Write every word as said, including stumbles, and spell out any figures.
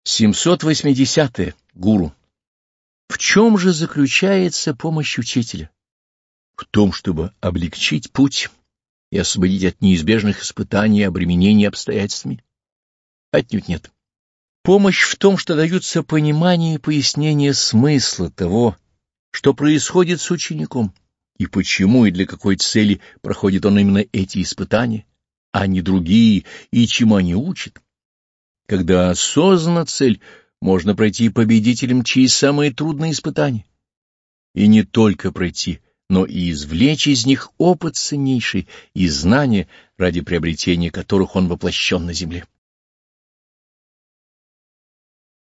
семьсот восьмидесятое. Гуру. В чем же заключается помощь учителя? В том, чтобы облегчить путь и освободить от неизбежных испытаний и обременений обстоятельствами? Отнюдь нет. Помощь в том, что даются понимание и пояснение смысла того, что происходит с учеником, и почему и для какой цели проходит он именно эти испытания, а не другие, и чему они учат. Когда осознана цель, можно пройти победителем через самые трудные испытания. И не только пройти, но и извлечь из них опыт ценнейший и знания, ради приобретения которых он воплощен на земле.